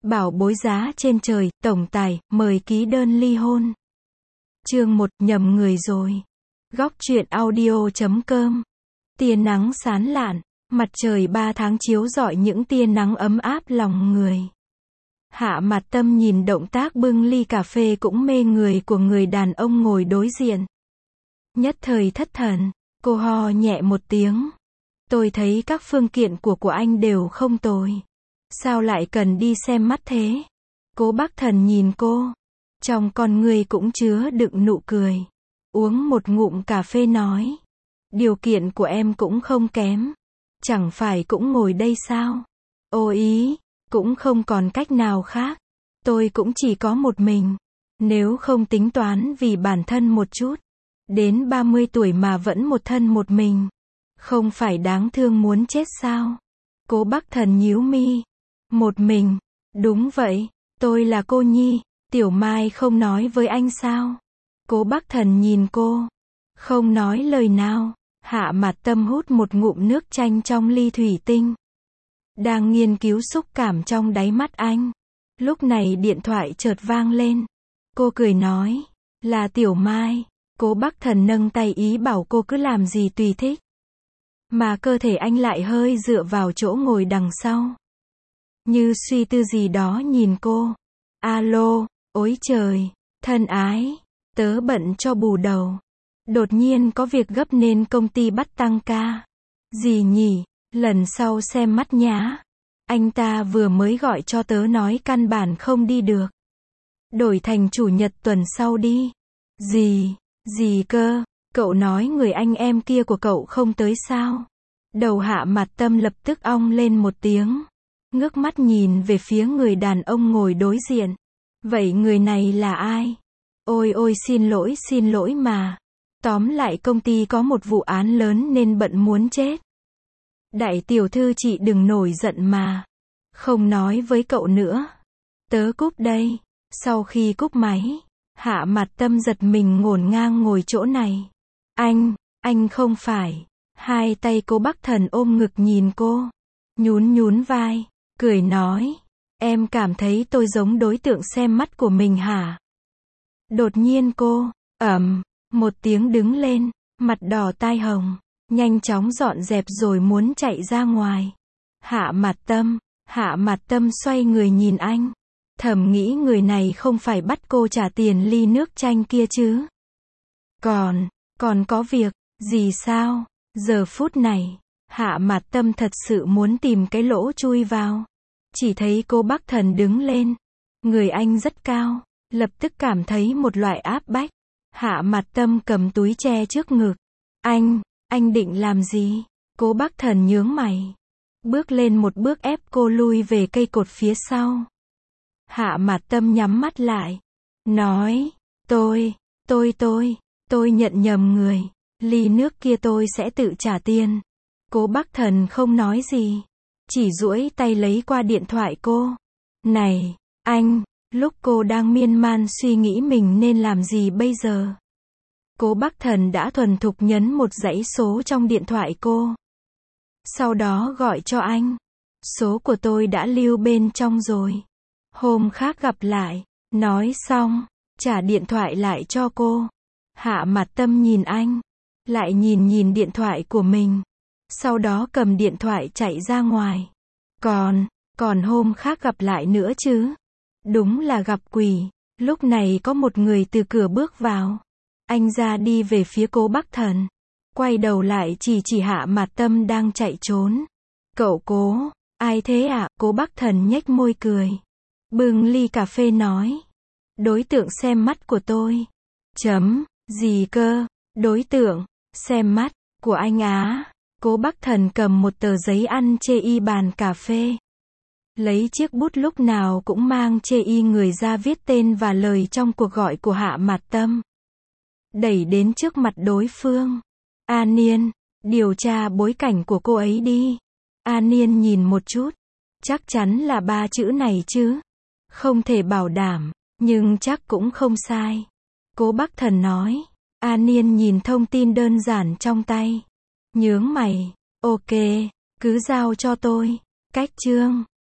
Bảo bối giá trên trời, tổng tài, mời ký đơn ly hôn. Chương 1, nhầm người rồi. Góc truyện audio.com. Tia nắng sáng lạn, mặt trời 3 tháng chiếu rọi những tia nắng ấm áp lòng người. Hạ Mạt Tâm nhìn động tác bưng ly cà phê cũng mê người của người đàn ông ngồi đối diện. Nhất thời thất thần, cô ho nhẹ một tiếng. Tôi thấy các phương kiện của anh đều không tồi. Sao lại cần đi xem mắt thế? Cố Bắc Thần nhìn cô. Trong con người cũng chứa đựng nụ cười. Uống một ngụm cà phê nói. Điều kiện của em cũng không kém. Chẳng phải cũng ngồi đây sao? Ô ý, cũng không còn cách nào khác. Tôi cũng chỉ có một mình. Nếu không tính toán vì bản thân một chút. Đến 30 tuổi mà vẫn một thân một mình. Không phải đáng thương muốn chết sao? Cố Bắc Thần nhíu mi. Một mình. Đúng vậy. Tôi là cô Nhi. Tiểu Mai không nói với anh sao? Cố Bắc Thần nhìn cô. Không nói lời nào. Hạ Mạt Tâm hút một ngụm nước chanh trong ly thủy tinh. Đang nghiên cứu xúc cảm trong đáy mắt anh. Lúc này điện thoại chợt vang lên. Cô cười nói. Là Tiểu Mai. Cố Bắc Thần nâng tay ý bảo cô cứ làm gì tùy thích. Mà cơ thể anh lại hơi dựa vào chỗ ngồi đằng sau. Như suy tư gì đó nhìn cô. Alo, ôi trời, thân ái, tớ bận cho bù đầu. Đột nhiên có việc gấp nên công ty bắt tăng ca. Gì nhỉ, lần sau xem mắt nhá. Anh ta vừa mới gọi cho tớ nói căn bản không đi được. Đổi thành chủ nhật tuần sau đi. Gì cơ, cậu nói người anh em kia của cậu không tới sao? Đầu Hạ Mạt Tâm lập tức ong lên một tiếng. Ngước mắt nhìn về phía người đàn ông ngồi đối diện. Vậy người này là ai? Ôi xin lỗi mà. Tóm lại công ty có một vụ án lớn nên bận muốn chết. Đại tiểu thư chị đừng nổi giận mà. Không nói với cậu nữa. Tớ cúp đây. Sau khi cúp máy, Hạ Mạt Tâm giật mình ngổn ngang ngồi chỗ này. Anh không phải. Hai tay Cố Bắc Thần ôm ngực nhìn cô. Nhún vai. Cười nói. Em cảm thấy tôi giống đối tượng xem mắt của mình hả? Đột nhiên cô, một tiếng đứng lên, mặt đỏ tai hồng, nhanh chóng dọn dẹp rồi muốn chạy ra ngoài. Hạ Mạt Tâm xoay người nhìn anh. Thầm nghĩ người này không phải bắt cô trả tiền ly nước chanh kia chứ. Còn có việc, gì sao? Giờ phút này, Hạ Mạt Tâm thật sự muốn tìm cái lỗ chui vào. Chỉ thấy Cố Bắc Thần đứng lên. Người anh rất cao. Lập tức cảm thấy một loại áp bách. Hạ Mạt Tâm cầm túi che trước ngực. Anh định làm gì? Cố Bắc Thần nhướng mày. Bước lên một bước ép cô lui về cây cột phía sau. Hạ Mạt Tâm nhắm mắt lại. Nói. Tôi nhận nhầm người. Ly nước kia tôi sẽ tự trả tiền. Cố Bắc Thần không nói gì. Chỉ duỗi tay lấy qua điện thoại cô. Này, anh, lúc cô đang miên man suy nghĩ mình nên làm gì bây giờ. Cố Bắc Thần đã thuần thục nhấn một dãy số trong điện thoại cô. Sau đó gọi cho anh. Số của tôi đã lưu bên trong rồi. Hôm khác gặp lại. Nói xong, trả điện thoại lại cho cô. Hạ Mạt Tâm nhìn anh. Lại nhìn điện thoại của mình. Sau đó cầm điện thoại chạy ra ngoài. Còn hôm khác gặp lại nữa chứ. Đúng là gặp quỷ. Lúc này có một người từ cửa bước vào. Anh ra đi về phía Cố Bắc Thần. Quay đầu lại chỉ Hạ Mạt Tâm đang chạy trốn. Cậu Cố, ai thế ạ? Cố Bắc Thần nhếch môi cười. Bưng ly cà phê nói. Đối tượng xem mắt của tôi. Gì cơ? Đối tượng xem mắt của anh á? Cố Bắc Thần cầm một tờ giấy ăn chê y bàn cà phê. Lấy chiếc bút lúc nào cũng mang chê y người ra viết tên và lời trong cuộc gọi của Hạ Mạt Tâm. Đẩy đến trước mặt đối phương. An Niên, điều tra bối cảnh của cô ấy đi. An Niên nhìn một chút. Chắc chắn là 3 chữ này chứ. Không thể bảo đảm, nhưng chắc cũng không sai. Cố Bắc Thần nói. An Niên nhìn thông tin đơn giản trong tay. Nhướng mày. Ok, cứ giao cho tôi. Cách chương.